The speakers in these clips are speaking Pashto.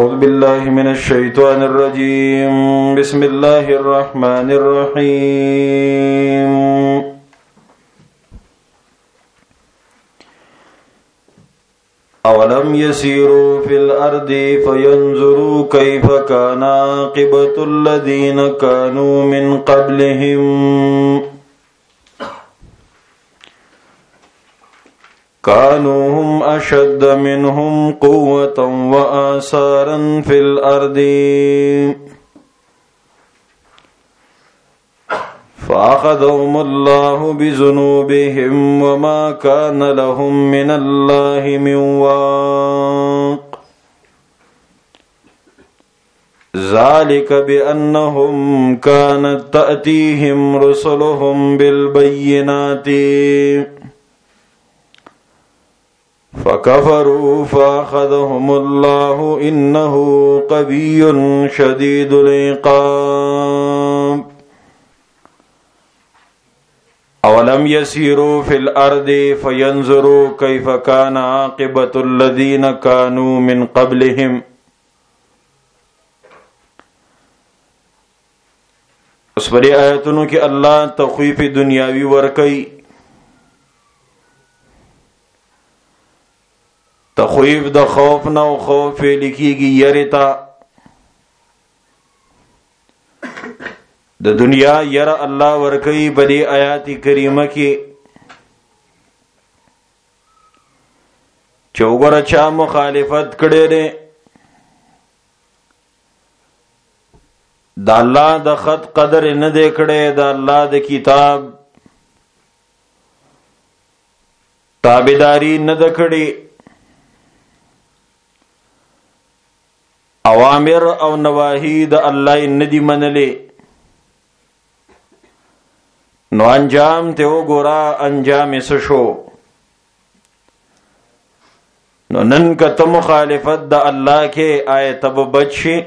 أعوذ بالله من الشيطان الرجيم بسم الله الرحمن الرحيم أولم يسيروا في الأرض فينظروا كيف كان عاقبة الذين كانوا من قبلهم كانوا هم أشد منهم قوة وآثارا في الأرض فأخذهم الله بذنوبهم وما كان لهم من الله من واق ذلك بأنهم كانت تأتيهم رسلهم بالبينات فكفروا فأخذهم الله إنه قوي شديد العقاب أولم يسيروا في الأرض فينظروا كيف كان عاقبة الذين كانوا من قبلهم اس بڑی آیتونو کی اللہ تخویف دنیاوی ورکی تخویف د خوف نو خوف لکیږي یریتا د دنیا یر الله ورکی بدی آیات کریمه کې چوغره چا مخالفت کړي دي د الله د خط قدر نه دی کړي د الله د کتاب تابعداري نه ده کړي اوامر او نواهی د الله ندی منلې نو انجام ته وګورا انجام یې شو نو نن کته مخالفت د الله کې آیت به بچي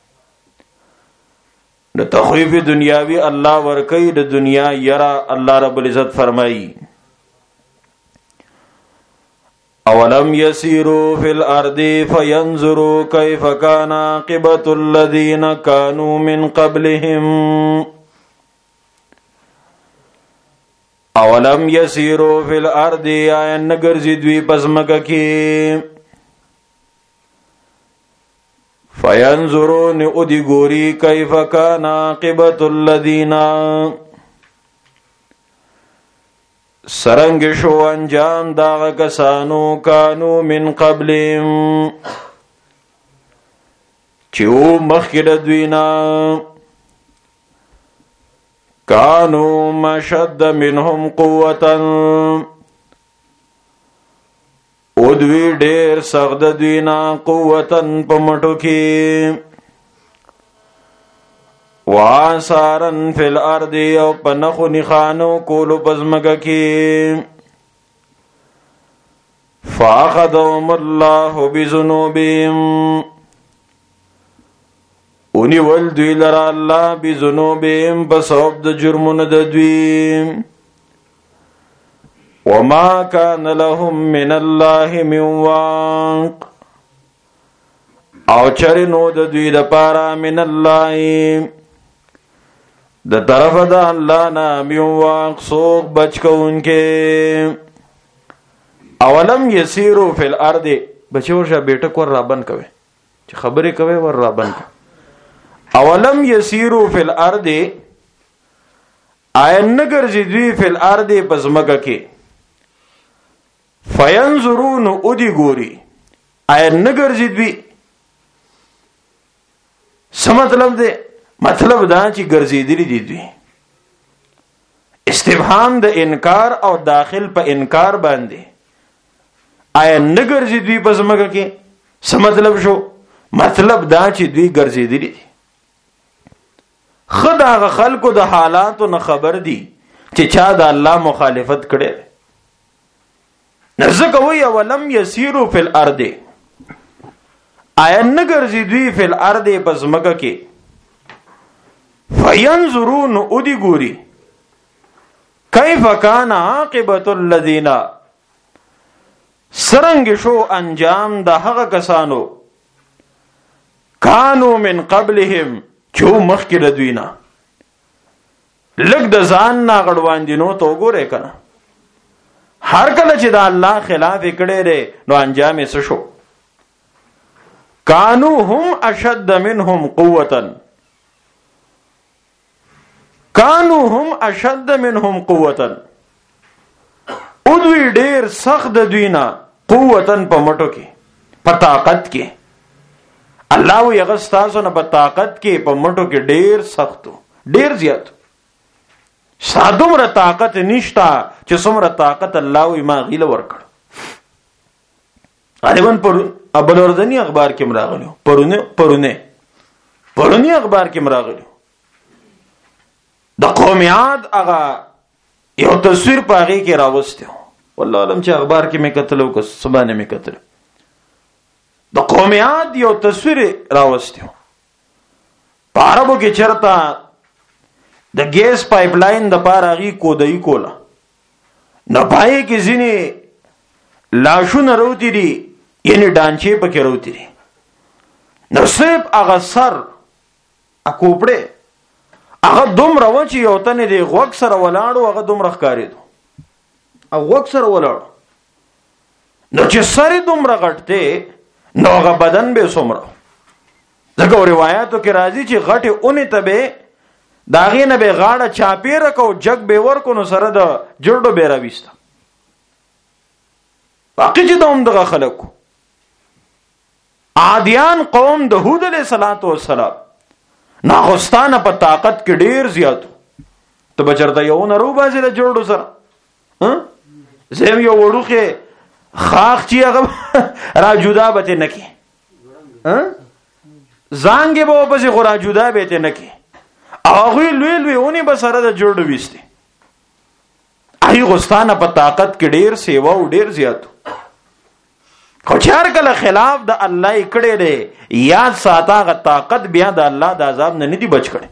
د تخویف دنیاوی الله ورکی د دنیا یرا الله رب العزت فرمایي اولم يسيروا في الارض فينظروا كيف كان عاقبة الذين كانوا من قبلهم اولم يسيروا في الارض آیا نگرزی دوی پزمکا کی فينظروا نعودی گوری كيف كان عاقبة الذين سرنگ شو انجام داغ کسانو کانو من قبلهم چیو مخکد دوینا کانو مشد منهم قوتا او دوی ډیر سخت دوینا قوتا پمٹو کی وآثارا فی الارض او پنخو نخانو کولو پزمکا کی فاخذهم اللہ بذنوبهم اونی والدوی لرا اللہ بذنوبهم بسبب د جرمون د دوی وما کان لهم من اللہ من واق او چرنو د دوی د پارا من اللہ د طرف د الله نام یو واق سوق بچ کو انکے اولم یسیرو فی الارض بچو شه بیٹک ور رابن کوي چې خبرې کوي ور رابن اولم یسیرو فی الارض آیا نگرزی دوی فی الارض پزمکا کې فینظرون اودی گوری آیا نگرزی دوی سمطلب دے مطلب دا چې ګرځېدلی دي دوی استفهام د انکار او داخل په انکار باندې آیا نه ګرځي دوی په ځمکه کې څه مطلب شو مطلب دا چې دوی ګرځېدلی دي خود هغه خلکو د حالاتو نه خبر دي چې چا د الله مخالفت کړي نزدک وی ولم یسیرو فی الارض آیا نه ګرځي دوی فی الارض په ځمکه کې فینظرون اودی گوری کیف کان عاقبت الذین سرنگ شو انجام د هغه کسانو کانو من قبلهم چو مخکې د دوی نه. لږ د ځان نه غړواندینو ته وګورئ کنه. هر کله چې د الله خلاف کړي دی نو انجام یې څه شو؟ کانو هم اشد منهم قوة. کانو هم اشد منهم قوة. او دوی ډیر سخت د دوی نه قوتن په مټو کې، په طاقت کې. الله وی هغه ستاسو نه په طاقت کې په مټو کې ډیر سختو، ډیر زیات. سادومره طاقت نشتا چې څومره طاقت الله وی ما غیله ورکړ. غالبا پر ابلوردنی اخبار کې مراغلو، پرونی اخبار کې مراغلو د قوم عاد هغه یو تصویر پاغي کې راوستو. والله علم چې اخبار کې مې کتلو که سبانه مې کتل، د قوم عاد یو تصویر راوستو. په عربو کې چرته د ګیس پایپ لاین د پاره غي کودای کوله، نه پای کې ځینې لاشونه روتی دي، یعنی ډانچې پکې روتی دي. نو صرف هغه سر اکوپړې هغه دومره و چې یو تنې دی غوږ سره ولاړو، هغه دومره ښکارېدو، او غوږ سره ولاړو. نو چې سر دومره غټ دی نو هغه بدن به څومره. ځکه روایتو کې راځي چې غټې اونې ته به د هغې نه به غاړه چاپېره کو، جګ به ورکو، نو سره د جرډو به راویسته. باقي چې د همدغه خلکو عادیان قوم د هود علیه السلام ناغستانه په طاقت کې ډیر زیاتو. ته بچرته یو نه رو بازي د جوړو سره زم یو وړوخه خاخ چې هغه را جدا بته نکي زانګه به په سي غرا جدا بته نکي. هغه لوی اونې به سره د جوړو ويستي. ای غستانه په طاقت کې ډیر سیوا او ډیر زیاتو. خو چار کله خلاف د الله کړي دی، یاد ساته غ طاقت بیا د الله د عذاب نه ندي بچ کړي.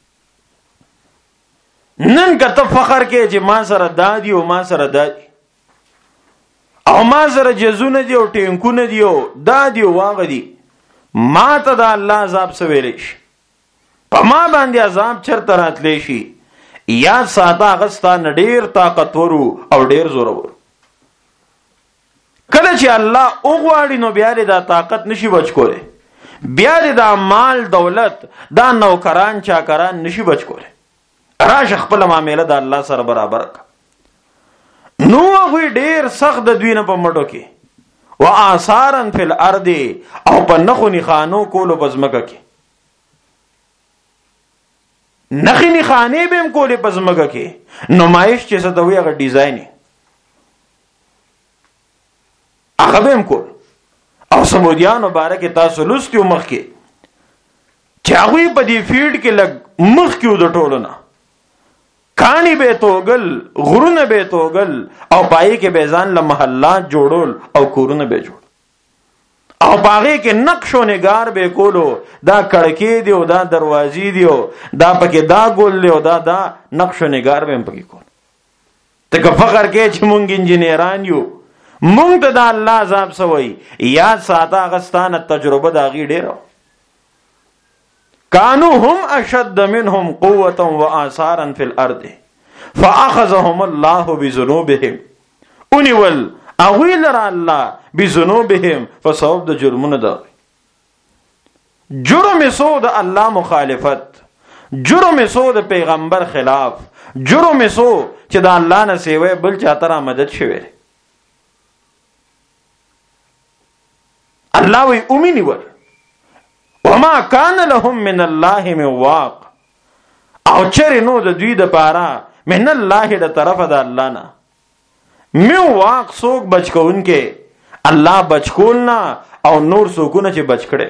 نن کته فخر کې چې ما سره دادی او ما سره دادی او ما سره جزونه دی او ټینکونه دی او دادی او واغ دی، ما ته د الله عذاب سویل شي، په ما باندې عذاب چرته راتلی شي. یاد ساته غستان ډیر طاقتور او ډیر زورور. کله چې الله اوغواړي نو بیا د طاقت نشي بچ کوله، بیا د مال دولت دا نوکران چاکران نشي بچ کوله. راش خپل معاملې د الله سره برابر کا. نو هغه ډیر سخت د دوی نه په مټو کې واثارن فی الارض، او په نخو نخانو کولو پزمکه کې، نخی نخانه بهم کولې پزمکه کې، نمایش چې څه ته وی هغه ډیزاین هغه بهم کول. او سمودیان مبارک تاسو لستیو مخ کې چې هغه په دې فیلډ کې لګ مخ کې د ټولونه کانی به توګل، غرونه به توګل، او پای کې به ځان له محلات جوړول او کورونه به جوړ، او پاغه کې نقش و نگار به کولو. دا کړکۍ دی او دا دروازې دی او دا پکې دا ګول دی او دا نقش و نگار به پکې کول. ته که فخر کې چې مونږ انجینران یو، مونږ ته د الله عذاب سوی. یاد ساته غستانه تجربه دا غي ډیرو. کانو هم اشد منهم قوة واثارا فی الارض فاخذهم الله بذنوبهم. اونول اویل را الله بذنوبهم، فسبب د جرمونه ده. جرم سو د الله مخالفت، جرم سو د پیغمبر خلاف، جرم سو چې د الله نه سیوه بل چاته را مدد شوی. الله وی امینی ور وما کان لهم من الله من واق، او چر نو د دوی د پاره من الله د طرف د الله نه میو واق سوک بچکون کې الله بچکول نه، او نور سوکونه چې بچ کړي،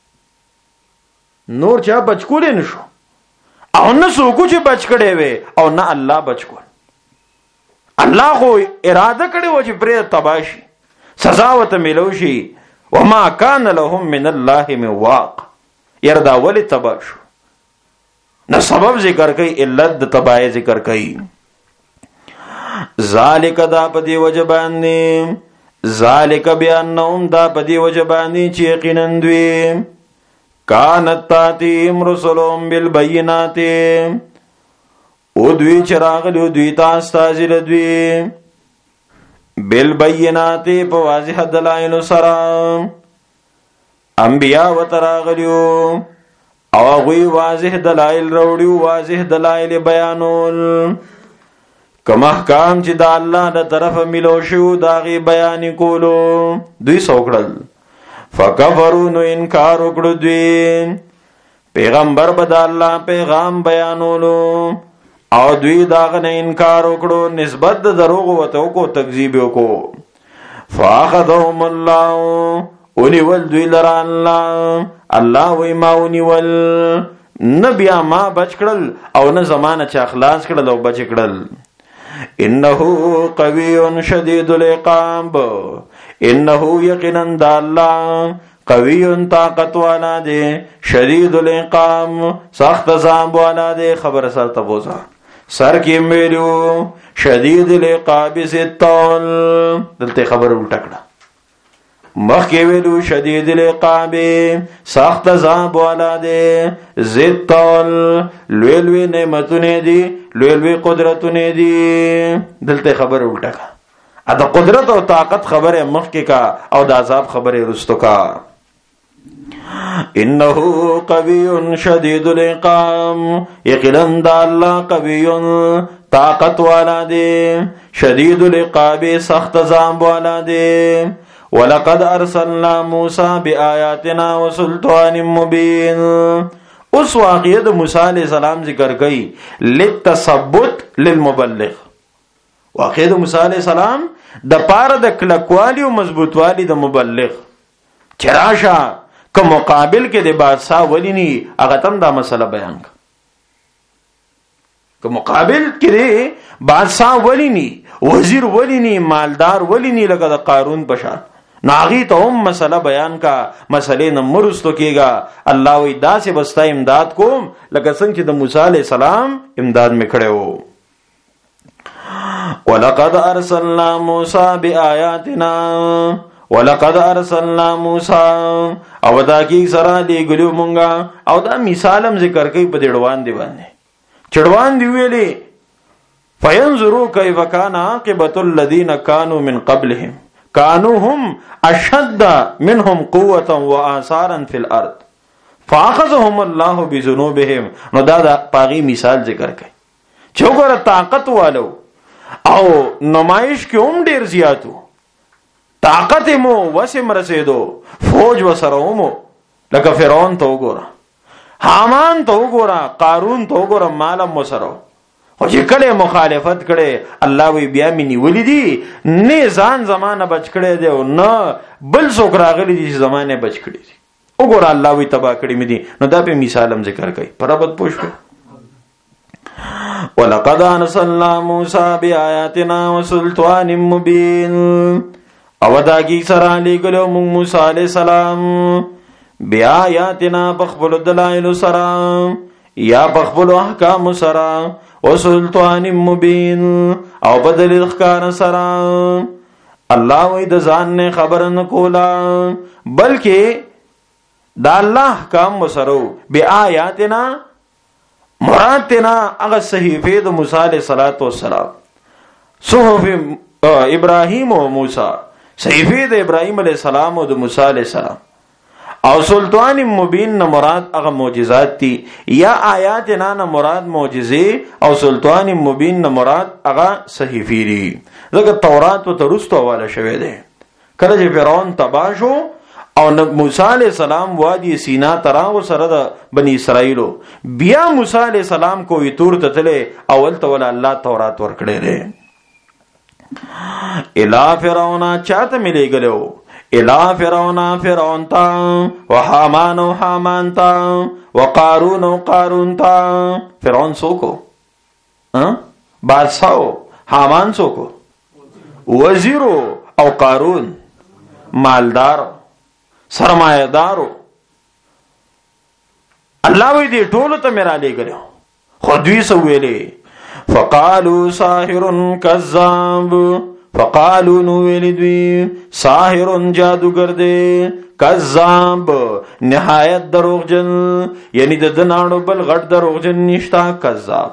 نور چا بچکول نه شو، او نه سوکو چې بچ کړي وي، او نه الله بچکول. الله خو اراده کړي و چې پرې تباشي سزا وته ملوشي. وما كان لهم من الله من واق. يردا ولي تباشو نو سبب ذکر کوي، علت د تبای ذکر کوي. ذالک دا پدی وجبانی، ذالک بیانهم دا پدی وجبانی چې یقینا دوی کانت تاتیم رسلهم بالبینات او دوی چراغلیو دوی تاستازی لدوی بالبینات پا واضح دلائل سرا انبیاء و تراغلیو او اغوی واضح دلائل روڑیو واضح دلائل بیانول کم احکام چی دا اللہ دا طرف ملو شو داغی بیانی کولو دوی سوکڑل فکفرو نو انکار اکڑو دوی پیغمبر بدا اللہ پیغام بیانولو او دوی داغن انکار اکڑو نسبت دروغ و توکو تکذیبیو کو فاخذهم اللہ اونی ول دوی لرا اللہ وی ما اونی ول نبیا ما بچ کڑل او نه زمانه چا اخلاص کڑل او بچ کڑل انہو قوی شدید العقاب انہو یقینا دا اللہ قوی طاقت والا دے شدید العقاب سخت عذاب والا دے خبر سر تبوزا سر کی میرو شدید العقاب سے طول دلتے خبر الٹکڑا مخ کے ویلو شدید العقاب سخت عذاب والا دے زد طول لوی لوی نعمتونے دی لوی لوی قدرتونے دی دلتے خبر الٹکا ادا قدرت و طاقت خبر مخ کے کا او دا عذاب خبر رستو کا انہو قوی شدید العقاب یقینا دا اللہ قوی طاقت والا دے شدید العقاب سخت عذاب والا دے وَلَقَدْ أَرْسَلْنَا مُوسَى بِآيَاتِنَا وَسُلْطَانٍ مُبِينٍ اس واقعیت موسیٰ علیہ السلام ذکر گئی لِلتَّثَبُّتْ لِلْمُبَلِّغ واقعیت موسیٰ علیہ السلام دا پار دا کلکوالی و مضبوط والی دا مبلغ چراشا که مقابل کے دے بادشاہ ولی نی اغتم دا مسئلہ بیان کا که مقابل کے دے بادشاہ ولی نی وزیر ولی نی مالدار ولی نی لگا دا قارون بشار ناغی تا ام مسئلہ بیان کا مسئلے نمرستو کی گا اللہ وی دا سے بستا امداد کو لگا سنگ چی دا موسیٰ علیہ السلام امداد میں کھڑے ہو وَلَقَدْ أَرْسَلْنَا مُوسَى بِآيَاتِنَا وَلَقَدْ أَرْسَلْنَا مُوسَى او دا کی سرا لے گلیو منگا او دا مثالم ذکر کئی پا دیڑوان دیوانے چڑوان دیوئے لے فَيَنْظُرُوا كَيْفَ كَانَ عَاقِبَةُ الَّذِينَ كَانُوا مِنْ قَبْلِهِمْ كَانُوا هُمْ أَشَدَّ مِنْهُمْ قُوَّةً وَآثَارًا فِي الْأَرْضِ فَأَخَذَهُمُ اللَّهُ بِذُنُوبِهِمْ نو دا پاغی مثال ذکر کئی چوکر طاقت والو او نمائش کی دیر زیادو طاقت مو وسم رسیدو فوج وسرو مو لکا فرعون تو گورا حامان تو گورا قارون تو گورا مالم وسرو او چې کله مخالفت کړي الله وی بیا منی ولیدي نه ځان زمانه بچ کړي دی او نه بل څوک راغلي دي زمانه بچ کړي دي وګوره الله وی تبا کړي مې دي نو دا په مثالم ذکر کوي پرابط پوښ ولقد ارسلنا موسى بآياتنا وسلطان مبين او دا کی سره لګلو موسی عليه السلام بآياتنا بخبل دلائل سره یا بخبل احکام سره وسلطان مبین او بدل اخکار سرا اللہ وی دا ځان نے خبر نکولا بلکہ دا اللہ احکام وسرو بی آیاتنا مراد تینا اگر صحیفے دا موسیٰ علیہ السلام صحف ابراہیم و موسیٰ صحیفے دا ابراہیم علیہ السلام و دا موسیٰ علیہ السلام او سلطان مبین نہ مراد اغا معجزات تی یا آیات نہ مراد معجزے او سلطان مبین نہ مراد اغا صحیفی دی ذکر تورات و ترست والا شوے دے کرج فرعون تباشو او موسیٰ علیہ السلام وادی سینا تراغ سرد بنی اسرائیلو بیا موسیٰ علیہ السلام کو تور تتلے اول تولا اللہ تورات ورکڑے دے الہ فرعون چاہتا ملے گلو الہ فرعون فرعون تا وحامان و حامان تا وقارون و قارون تا فرعون سوکو بادشاہو حامان سوکو وزیرو او قارون مالدارو سرمایہ دارو اللہ وی دی ٹولو تا میرا لے گلے خودوی سویلے فقالو ساحر کذاب فقالو نو ویلی دوی ساحر جادوگر دے کذاب نهایت دروغجن، یعنی د دنانو بل غټ دروغجن نشتا کذاب.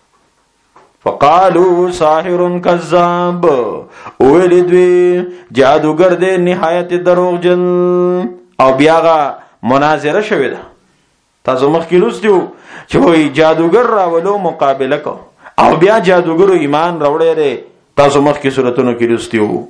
فقالو ساحر کذاب ویلی دوی جادوگر دے نهایت دروغجن. او بیاغا مناظره شوی ده، تاسو مخکې لوستیو چې وای جادوگر راولو مقابله کو، او بیا جادوګرو ایمان راوړی دی، تاسو مخکې سورتونو کې لوستیو.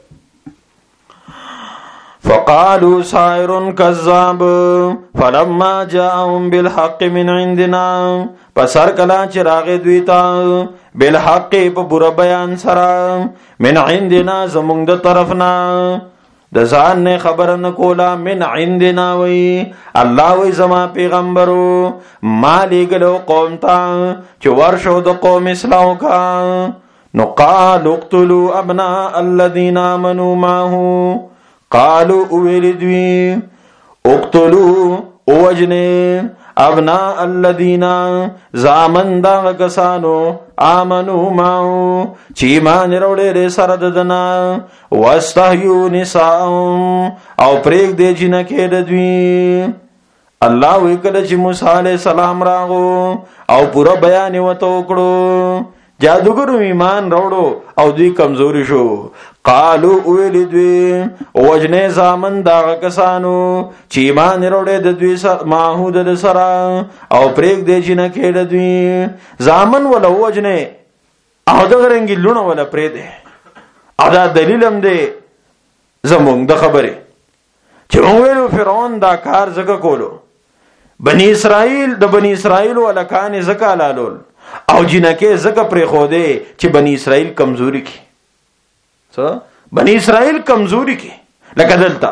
فقالوا ساحر كذاب فلما جاءهم بالحق من عندنا، پس هر کله چې راغی دوی ته بالحق په بوره بیان سره، من عندنا زمونږ د طرفنا، د ځان نه خبره نه کولا، من عندنا وی الله وی زما پیغمبرو ما لګلو قوم ته چې ورشو د قوم اسلام کا. نو قالوا اقتلوا ابناء الذين امنوا معه، قالوا اویلدوی اقتلوا اوجنه ابناء الذين زامن دا کسانو آمنو معه چې ایمان وروړي سره ددنا، واستحيوا نساءهم او پریک دی جنکه ددوی. الله وکړه چې موسی عليه السلام راغو او پورا بیان وته وکړو، جادوګرو ایمان راوړو او دوی کمزوري شو. قالو اویلی دوی وجنه زامن دا کسانو چې ایمان وروړي د دوی ماحود د سرا او پریک دی جنکه د دوی، زامن ولا وجنه او دغه رنګي لونه ولا پرې دی. او دا دلیل هم دی زمونږ د خبره چې موږ ویلو فرعون دا کار زګه کولو، بنی اسرائیل د بنی اسرائیل ولکان زکا لالول او جنکه زکه پرې خو دی چې بنی اسرائیل کمزوري کی. بنی اسرائیل کمزوری کی لکه دلتا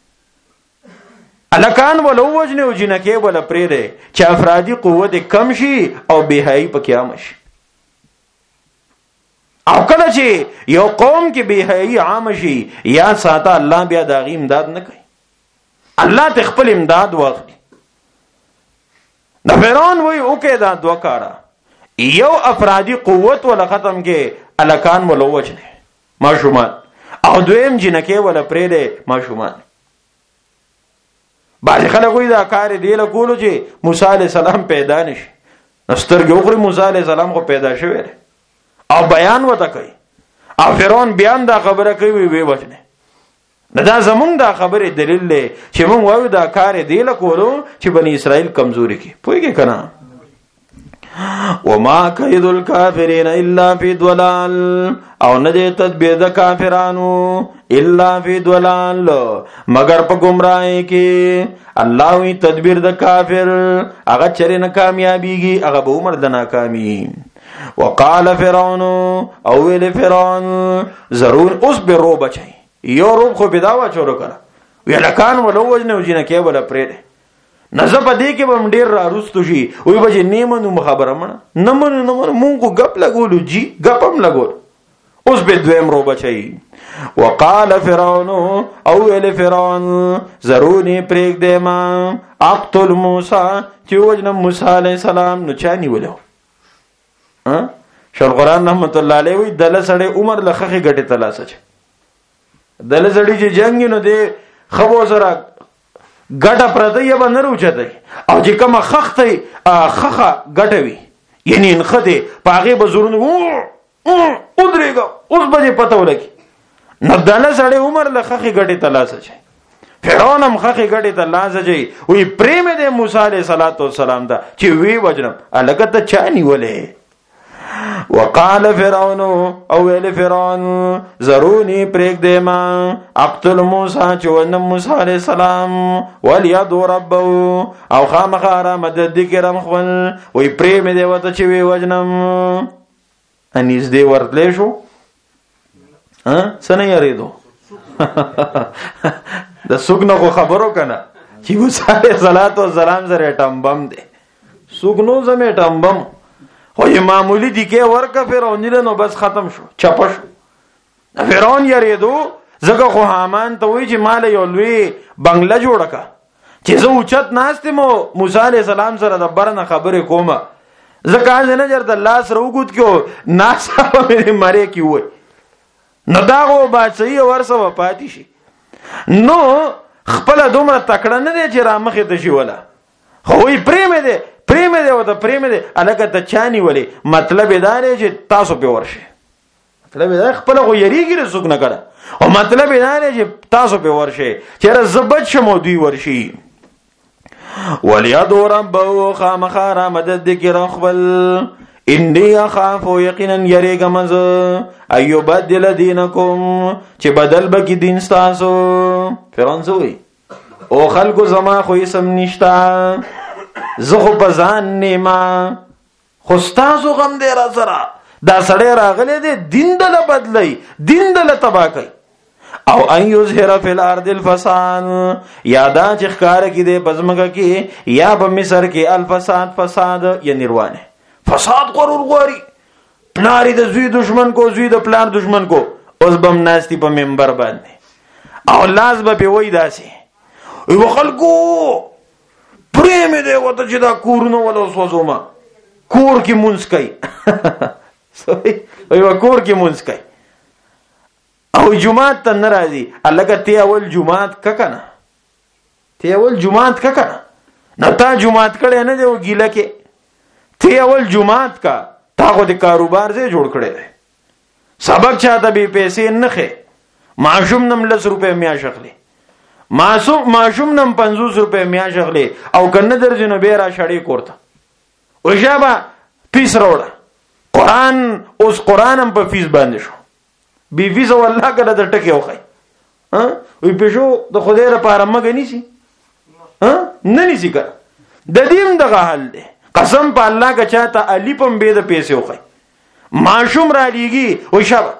الکان ولو وجنه او جنکه ولا پرېره چې افرادی قوت کم شي او بهایي پکې عام شي. او کله چې یو قوم کې بهایي عام شي یا ساته الله بیا داغي امداد نه کوي، الله ته خپل امداد واخلي. نفران وی اوکه دا دوه کارا، یو افرادی قوت ولا ختم کې الکان ولو وجنه ماشومان، او دویم جنکه ولا پرېده ماشومان. بعض خلک وایي دا کار دی له کولو چې موسی عليه السلام پیدا نشي، سترګې وګوري موسی عليه السلام خو پیدا شوی او بیان وته کوي، او فرعون بیان دا خبره کوي وی وجنه. نه دا زمونږ دا خبره دلیل دی چې مونږ وایو دا کار دی له کولو چې بنی اسرائیل کمزوري کی. پوهیږئ کنه؟ وما كيد الكافرين الا في ضلال، او نه دې تدبیر د کافرانو الا في ضلال مگر په گمراهی کې. الله وی تدبیر د کافر هغه چره نه کامیابیږي، هغه به عمر د ناکامی. وقال فرعون او ویل فرعون ضرور اوس به رو بچي، یو رو خو بداوا چورو کړه ویلکان ولو وجنه وجنه کې ولا پرې نزه په دې کې به ډیر را روستو شي، وای به نیمنو خبره مړه نه منو مونږ غپ لګولو جی غپم لګول. اوس به دویم رو بچي. وقال فرعون او ویل فرعون ضروري پریک دې ما اقتل موسی چې وجنه موسی عليه السلام نو چا نیولو. شیخ القرآن رحمت الله علیه وی دله سړی عمر لخخه غټه تلاسه چ دله سړی چې جنگ نو دې خبو سره ګټه پرته یې باندې روچته او چې کومه خخته خخه ګټوي یعنی انخته پاغه بزرونه او درېګو اوس به پته ولګي. نو دله سړی عمر لخخه غټه تلاسه چ فرعون هم خخه غټه تلاسه چي وی پریم دې موسی عليه السلام دا چې وی وجنم الګه ته چانی ولې. وقال فرعون او ویل فرعون ضروري پریک دې ما اقتل موسی چې ون موسی عليه السلام وليدعو ربه او خامخاره مدد کرم خپل وی پریم دې وته چې وی وجنم. انیس دې ورتلې شو سنه یریدو د سګنو خبرو کنه چې موسی عليه السلام سره ټمبم دې سګنو زمې ټمبم خو یې معمولی دی کې ورکه فرعون نو بس ختم شو چپه شو. فرعون یریدو زګه خو حامان ته وی چې مال یو لوی بنگله جوړه کا چې زه اوچت ناشته مو موسی عليه السلام سره د برنه خبره کومه زکه نه جرد الله سره وګت کېو ناسه مې مری کی وای نو داغو باچهی ورسه پاتې شي. نو خپل دومره تکړه نه دی چې را مخې ته شي ولا خو وی پریمه دی او ته پریمه دی الکه ته چانی ولی. مطلب دا دی چې تاسو په ورشي. مطلب دا خپل خو یریږي رسوک نه کړه او مطلب دا دی چې تاسو په ورشي چې زبد شمو دوی ورشي. ولیدو ربو خامخارا مدد ذکر خپل انی اخاف یقینا یریګم ز ایو بدل دینکم چې بدل بکی دین تاسو. فرانسوی او خلکو زما خو اسم نشتا زه خو بزان نیما خو تاسو غم دې را سره دا سړی راغلی دی دین دل بدلی دین دل تبا کوي. او ان یظهر فی الارض الفساد یادا چې ښکار کې دی پزماګه کې یا په مصر کې الفساد فساد یعنی روانه فساد غرور غوري پلاری د زوی دشمن کو زوی د پلار دشمن کو اوس بم ناستی په منبر باندې او لاس به وای داسي یو خلکو پرېمه دی وته چې دا کورونه ولا سوزوما کور کې مونږ کوي یو کور کې مونږ کوي او جمعات ته ناراضي الګا ته اول جمعات ککنه ته اول جمعات ککنه نه تا جمعات کړه نه دی وګیله کې ته اول جمعات کا تا خو د کاروبار سے جوړ کړي سبق چاته به پیسې نه خې معشوم نم 10 روپے میا شغلي معشوم نم 50 روپے میا شغلي او کنه درځنه به را شړې کوړه او شابه پیس راوړه قران اوس قرانم په فیس باندې شو بی فیس والله کله د ټکه وخی ها وی پېښو د خدای لپاره مګ نه شي ها نه نشي کړ د دې دغه حل دی قسم په الله کا چاته علی پم به د پیسې وخی معشوم را لیږي او شابه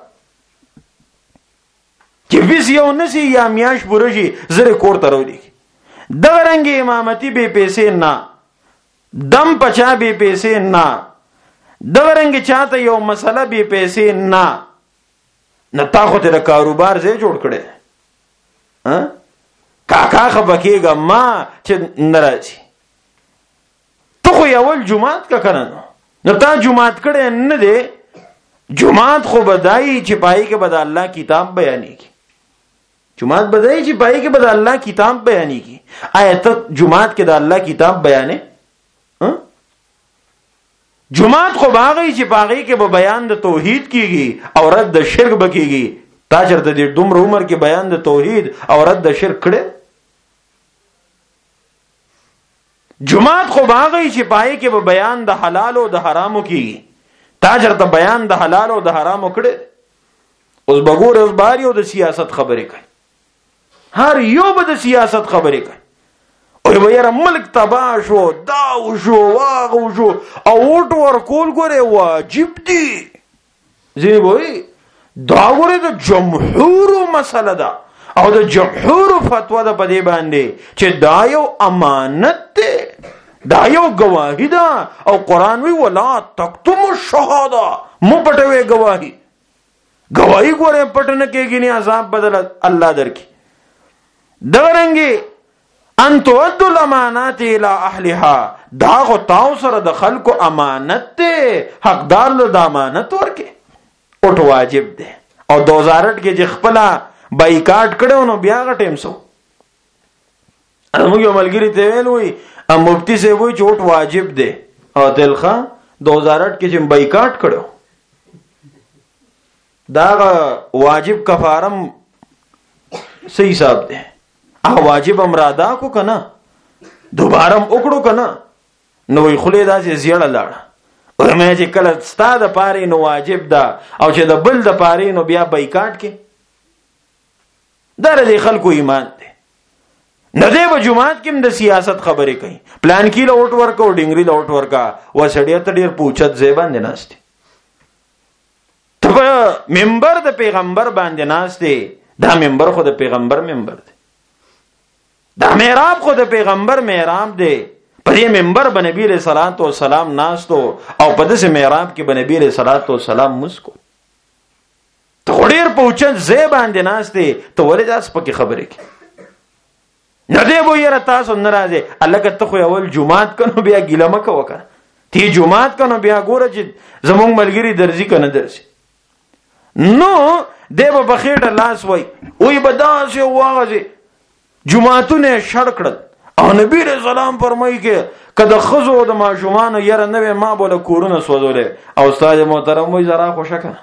چې فیس یو نسی یا میاش پورشي زره کور ته راوړي د رنګ امامتي به پیسې نه دم پچا به پیسې نه د رنګ چاته یو مسله به پیسې نه نه تا خو ته کاروبار زې جوړ کړي ها کاکا خبکیګه ما چې ناراضي ته خو یو جمعات کا کنه نو تا جمعات کړي نه دی جمعات خو بدای چې پای کې بد الله کتاب بیانېږي جمعات بدای چې پای کې بد الله کتاب بیانېږي آیت جمعات کې د الله کتاب بیانې جمعات خو باغی چې باغی کې به بیان د توحید کیږي او رد د شرک بکیږي تا چرته دې دومره عمر کې بیان د توحید او رد د شرک کړي جمعات خو باغی چې پای کې به بیان د حلال او د حرامو کیږي تا چرته بیان د حلال او د حرامو کړي اوس بګور اوس باري او د سیاست خبرې کوي هر یو به د سیاست خبرې کوي او ویره ملک تباہ شو داو شو واغو شو او وټ ورکول ګوره واجب دي زی وای دا ګوره د جمهور مسله ده او د جمهور فتوا ده په دې باندې چې دا یو امانت ده دا یو گواهی ده او قران وی ولا تکتم الشهاده مو پټوي گواهی ګوره پټنه کېږي نه عذاب بدل الله درکې دغرنګي ان تؤدوا الامانات الى اهلها دا غو تاو سره د خلکو امانت ته حقدار له امانت ورکه او ټ واجب ده او 2008 کې چې خپل بایکاټ کړو نو بیا غټیم سو موږ ملګری ته ویل وی مفتی سے وی چوٹ واجب ده او دلخه 2008 کې چې بایکاټ کړو دا واجب کفارم صحیح حساب ده واجب امرادا کو کنا دوبارم وکړو کنا نو وی خله داسې زیړه لاړه او مې چې کله ستاده پاره نو واجب ده او چې د بل د پاره نو بیا بایکاټ کې درې خلکو ایمان ده نه دی په جمعات کې د سیاست خبرې کوي پلان کې لوټ ورکو ډنګري لوټ ورکا وسړی ته ډیر پوښتنه ځبان نه ناشته ته منبر د پیغمبر باندې ناشته دا منبر خو د پیغمبر منبر دی دا محراب خو د پیغمبر محراب دی په دې منبر باندې نبی رسول الله والسلام ناستو او په دې محراب کې باندې نبی رسول الله والسلام مسکو ته ډیر پوښتنه ځبان نه ناشته ته ولې تاسو پکې خبرې کوي نه دی وو یره تاسو ناراضه الله کته خو اول جمعات کنو بیا ګیله مکه وکړه تی جمعات کنو بیا ګوره چې زمونږ ملګری درځي کنه درځي نو دی به بخیټه لاس وای به داسې واغځي جماعتونه شړ کړل او نبی رسول الله فرمایي کې کله خزو د ماشومان یره نه ما بوله کورونه سوځولې او استاد محترم وای زرا خوشا کنه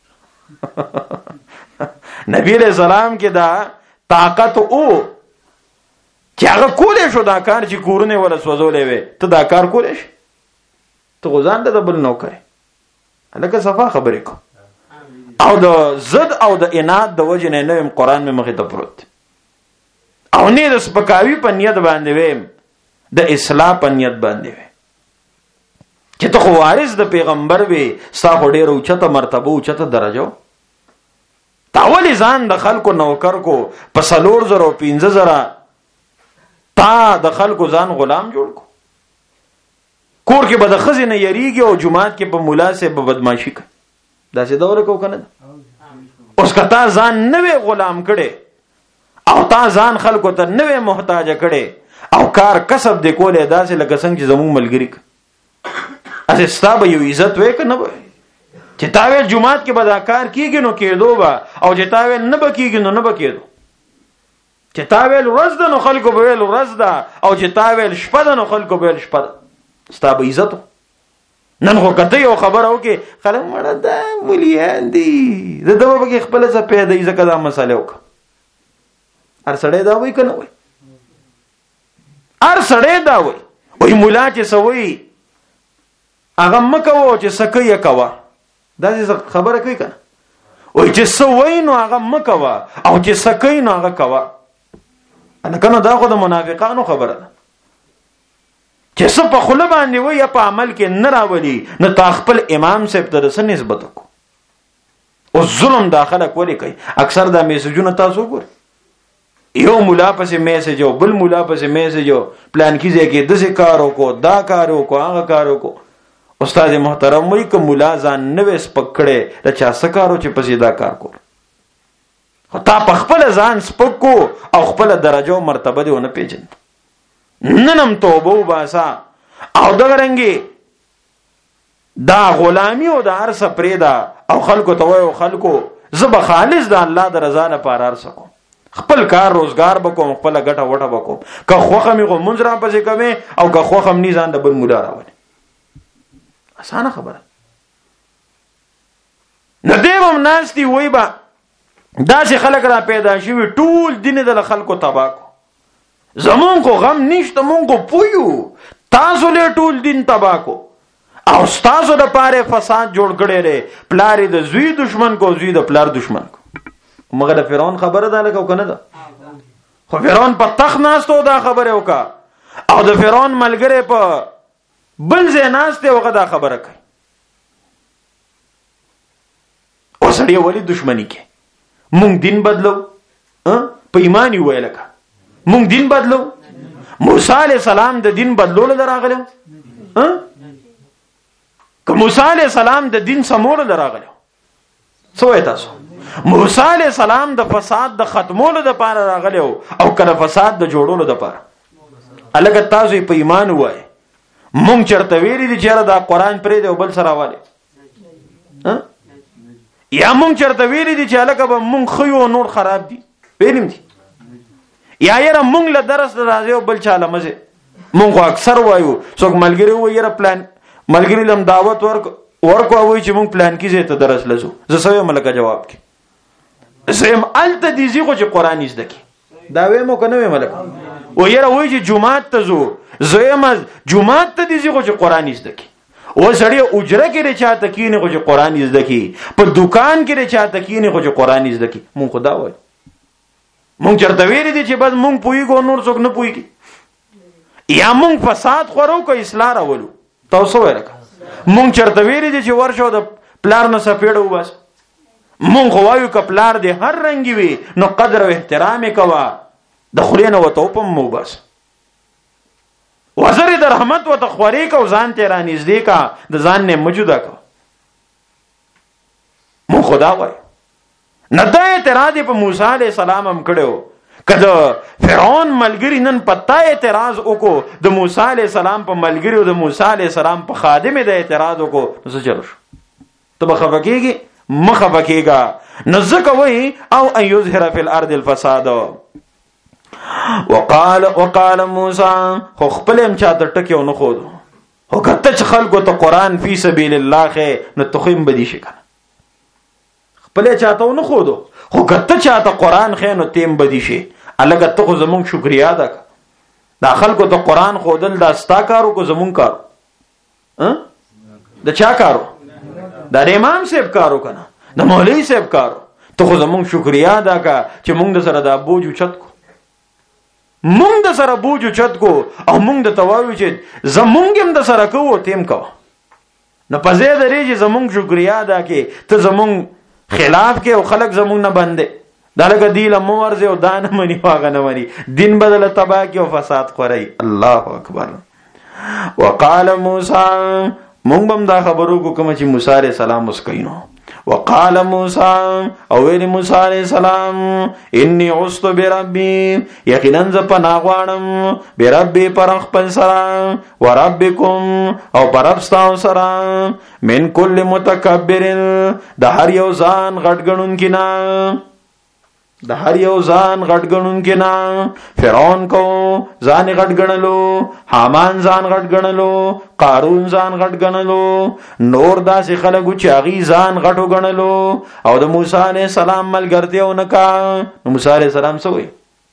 نبی رسول الله کې دا طاقت او چې هغه کولې شو دا کار چې کورونه ولا سوځولې وي ته دا کار کولې شي ته غزان د بل نو کوي الکه صفه خبرې کو او د زد او د اناد د وجه نه نوم قران می مخې ته پروت او نه د سپکاوي په نیت باندې ویم د اصلاح په نیت باندې ویم چې ته خو وارث د پیغمبر وي ستا خو ډېر اوچته مرتبه اوچته درجه تاولی ځان د خلکو نوکر کو په 4,000 تا د خلکو ځان غلام جوړ کو کور کې به د ښځې نه یریږي او جماعت کې په ملا سه به بدماشي کوي داسې ډول کو کنه اوس که تا ځان نوې غلام کړي او تا ځان خلکو ته نوې محتاج کړي او کار کسب دې کولې داسې لکه څنګه چې زموږ ملګری اسه ستا به یو عزت وې کنه به چې تا وې جماعت کې به دا کار کیږي نو کېدو به او چې تا وې نه به کیږي نو نه به کېدو چې تا وې ورځ ده نو خلکو به ویل ورځ ده او چې تا وې شپه ده نو خلکو به ویل شپه ده ستا به عزت نن خو کته یو خبر او کې خلک مړه ده ولیان دي زه دغه به خپل څه پیدا ځکه دا مسله وک هر سړی دا وای کنه وای هر سړی دا وای مولا چې سوي هغه مکو چې سکه کوا دا خبره کوي کنه وای چې سوي نو هغه مکوا او چې سکه نو هغه کوا انا کنه دا خو د منافقانو خبره ده چې څه په خوله باندې وای یا په عمل کې نه راولي نو تا خپل امام صاحب ته سره نسبت کو او ظلم داخله کولی کوي اکثر دا میسجونه تاسو ګور یو مولا پسې میسج او بل مولا پسې میسج او پلان کیږي کې دغه کارو کو دا کارو کو هغه کارو کو استاد محترم وای ک مولا ځان نوې سپکړې د چا سکارو چې پسې دا کار کو خو تا په خپل ځان سپکو او خپل درجه او مرتبه دی ونه پیژند ننم توبه وباسا او دغه رنګي دا غلامی او د ارسه پریدا او خلکو ته وای او خلکو زب خالص د الله د رضا لپاره ارسکو خپل کار روزگار بکوم خپل ګټه وټه بکوم که خوخه می غو منځ را پسې کوي او که خوخه می ځان د بل مولا راوړي اسانه خبره نه دیوم ناشتي وای با داسې خلک را پیدا شوی ټول دین د خلکو تباہ زمون کو غم نشته مونږ کو پویو تاسو له ټول دین تباہ کو او تاسو د پاره فساد جوړ کړي لري پلار د زوی دشمن کو زوی د پلار دشمن کو مګر د فرعون خبره ده لکه کنه ده خو فرعون په تخت ناستو دا خبره وکا او د فرعون ملګری په بل ځای ناسته وکړه دا خبره کوي او سړی ولی دشمنی کې مونږ دین بدلو په ایمان یو لکه مونږ دین بدلو موسی علی السلام د دین بدلول دراغلو که موسی علی السلام د دین سمول دراغلو سوې تاسو موسی علی السلام د فساد د ختمولو د پاره راغلو او کله فساد د جوړولو د پاره الګ تاسو په ایمان وای مونږ چرته ویری دي چې دا قران پرې دی بل سره واله یا مونږ چرته ویری دي چې الګ به مونږ خيو نور خراب دي ویلم دي یا یره مونږ له درس راځي او بل چاله مزه مونږ اکثر وایو څوک ملګری و یره پلان ملګری لم دعوت ورکو وای چې مونږ پلان کیږي ته درس لزو زه سوي ملګری جواب کی زم الته دي زی خو چې قران زده کی دا وېمو کنه وې ملک و یره وای چې جمعه ته زم جمعه ته دي زی خو چې قران زده کی و سړی اجره کې چاته کینه خو چې قران زده کی په دکان کې چاته کینه خو چې قران زده کی مونږ خدا وای مونږ چرته ویری دي چې بس مونږ پویګو نور څوک نه پویږي یا مونږ فساد خورو که اصلاح راولو تاسو ورکه مونږ چرته ویری دي چې ورشو د پلار نه سپېړو بس مونږ وایو ک پلار دې هر رنگي وي نو قدر او احترام کوا د خلینو وته پم مو بس وزر د رحمت وته خوري کو ځان ته را نږدې کا د ځان نه موجوده کا مونږ خدا وایو نه دا اعتراض په موسی علی السلام هم کړو کله فرعون ملګری نن پتا اعتراض وکړو د موسی علی السلام په ملګری او د موسی علی السلام په خادم د اعتراض وکړو نو څه چلو ته به خفقېږي مخه بکیگا نو ځکه وای او ان یظهر فی الارض الفساد. وقال موسی خو خپلم چاته ټکیو نه خود او کته چې خلکو ته قران فی سبیل الله خې نو تخیم بدی شي کنه خپل چاته نه خود خو کته چاته قران خې نو تیم بدی شي الګ ته خو زمون شکریا ده دا خلکو ته قران خودل دا ستا کارو کو زمون کارو د چا کارو دا امام صاحب کارو کنه د مولوی صاحب کارو ته خو زمون شکریا ده کا چې مونږ د سره دا بوج چت کو مونږ د سره بوج چت کو او مونږ د توایو چې زمونږ هم د سره کوو تیم کو نو پځې درې چې زمونږ شکریا ده کې ته زمونږ خلاف کې او خلق زمونږ نه باندې دالګه دیله مورزه او دانه منی واغه نه منی دین بدل تبا کې او فساد خوري. الله اکبر. وقال موسی مونږ هم دا خبرو کو کوم چې موسی عليه السلام مسکینو. وقال موسی او ویل موسی عليه السلام انی عصت بربی یقینا ز پناه غواړم بربی پر خپل سره وربکم او پر ابستاو سره من کل متکبر د هر یو ځان غټګنون کینا د هر یو ځان غټګنون کینا فرعون کو ځان غټګنلو حامان ځان غټګنلو قارون ځان غټګنلو نور داسې خلکو چې هغه ځان غټو غنلو او د موسی عليه السلام ملګرتیو نکا. موسی عليه السلام سوې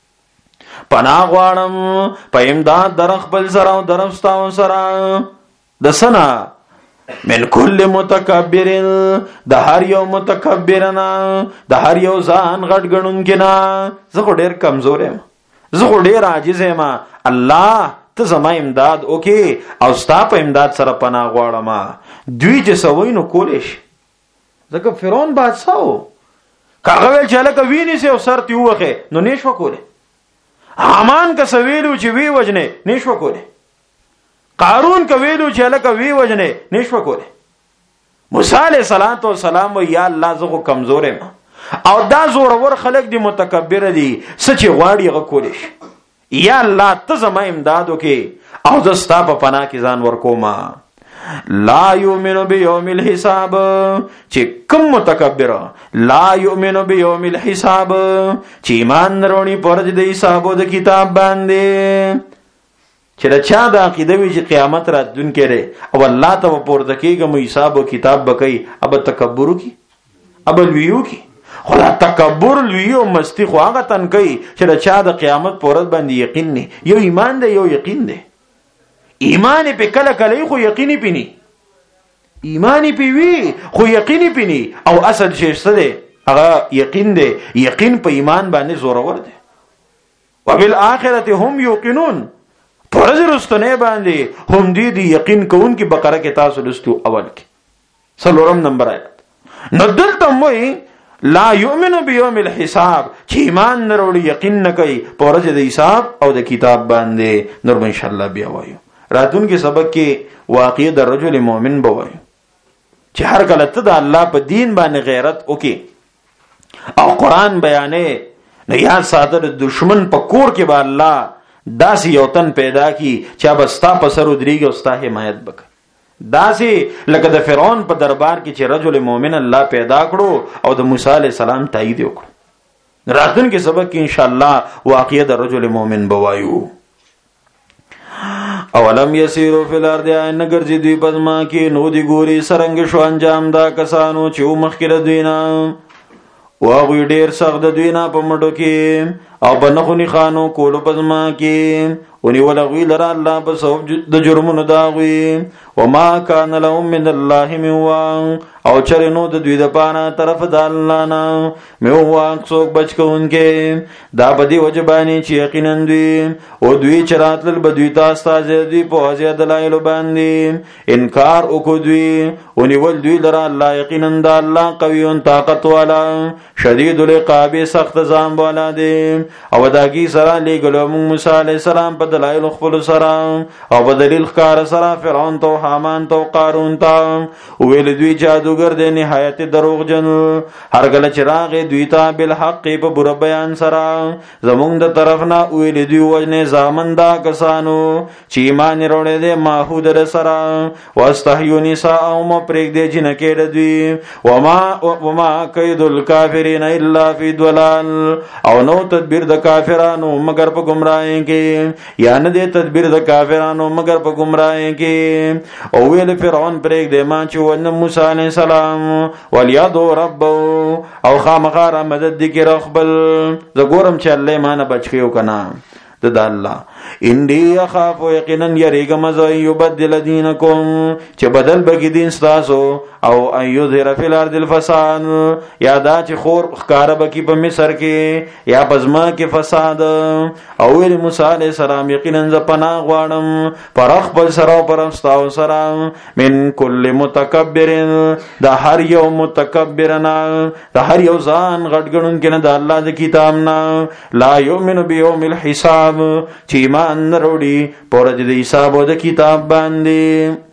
پناه غواړم په امداد در خپل سره او درفستاو سره د سنا من کل متکبر د هر یو متکبرنا د هر یو ځان غټ غنون کنا. زه خو ډیر کمزور یم زه خو ډیر عاجز یم الله ته زما امداد وکي او ستا په امداد سره پناه غواړم. دوی چې سوینو کولیش ځکه فرعون بادشاہ و کاغه ویل چې لکه ویني سه او سر تی وخه نو نشو کوله. حامان که سویلو چې وی وجنه نشو کوله. قارون که ویلو چې لکه وی وجنه نشو کوله. موسی علیہ السلام و یا الله زه کمزور یم او دا زور ور خلق دي متکبر دي سچ غواړي غ کولیش. یا الله ته زما امداد وکي او زستا په پناه کې ځان ورکوما. لا یؤمن بیوم الحساب چې کوم متکبر لا یؤمن بیوم الحساب چې ایمان نرونی پرځ د حسابو د کتاب باندې چې دا چا د عقیده وی چې قیامت راتلونکې ده او الله ته پورته کېږي مو حساب او کتاب بکې اب تکبر کی اب لویو کی خدا تکبر لویو مستی خو هغه تن کوي چې دا چا د قیامت پورت باندې یقین نه یو ایمان ده یو یقین ده. ایمان په کله کله خو یقیني پینی ایمانی پی وی خو یقیني پینی او اصل شی څه ده هغه یقین ده. یقین په ایمان باندې زورور ده. وبالآخرة هم یوقنون پرز رستنه باندې هم دي یقین کوون کی بقره کې تاسو لستو اول کې سلورم نمبر آیت نو دلته وای لا یؤمن بیوم الحساب چې ایمان نه وروړي یقین نه کوي پرز د حساب او د کتاب باندې. نور ان شاء الله بیا وایو راتون کې سبق کې واقع د رجل مؤمن بوایو چې هر کله ته د الله په دین باندې غیرت وکي او قران بیانې نه یا ساده د دشمن په کور کې به الله داسې یو تن پیدا کی چې بستا په سر ودرېږي او ستا حمایت وکړي. داسې لکه د فرعون په دربار کې چې رجل مؤمن الله پیدا کړو او د موسی علیہ السلام تایید وکړو. راتون کې سبق کې ان شاء الله واقعه د رجل مؤمن بوایو. اولم یسیرو فی الارض نگر زی دوی پزما کې نو دی ګوري سرنګ شو انجام دا کسانو چې مخکره دوینا واغوی ډیر سخت د دوینا په مټو کې او بنخونی خانو کولو پزما کې ونی ولغوی لرا الله په سبب د جرمونو داغوی وما کان لهم من الله من واق او چرنو د دوی د پانا طرف د الله نه مې واق څوک بچ کوونکې دا بدی وجبانی چې یقینا دوی او دوی چراتل بدوی تاسو دوی په ازیا دلایل باندې انکار وکړي ونی ول دوی لرا الله یقینا د الله قوی طاقت والا شدید العقاب سخت ځان والا دی او داګي سره لګلو موسی علی السلام په دلایل خپل سره او بدلیل ښکار سره فرعون ته حامان ته قارون ته ویل دوی جادوګر دی نهایت دروغجن هر کله چې راغی دوی ته بالحق په بر بیان سره زمونږ د طرف نه ویل دوی وجنه زامندا کسانو چې ایمان وروړي دي ماحود سره واستحيوا نساءهم پرېګ دي جنکې دوی وما کید الکافرین الا فی ضلال او نو تدبیر د کافرانو مگر په گمراهی کې یا نه دي تدبیر د کافرانو مگر په گمراهی کې او ویل فرعون پرېګ دي ما چې ون موسی علیہ السلام ولیادو رب او خامخار مدد دي کې رخبل زګورم چې الله مان بچیو کنا د الله اندی اخاف یقینا یریګم ز یبدل دینکم چې بدل بګی دین تاسو او ایذهر فی الارض الفساد یادا چې خور خکار بکی په مصر کې یا پزما کې فساد او ویل موسی علیہ السلام یقینا ز پناه غواړم پرخ بل سره پرستاو سره من کل متکبر د هر یو متکبرنا د هر یو ځان غټګړون کې نه د الله د کتاب نه لا یؤمن بیوم الحساب چې ایمان وروړي پرځ د حساب او د کتاب باندې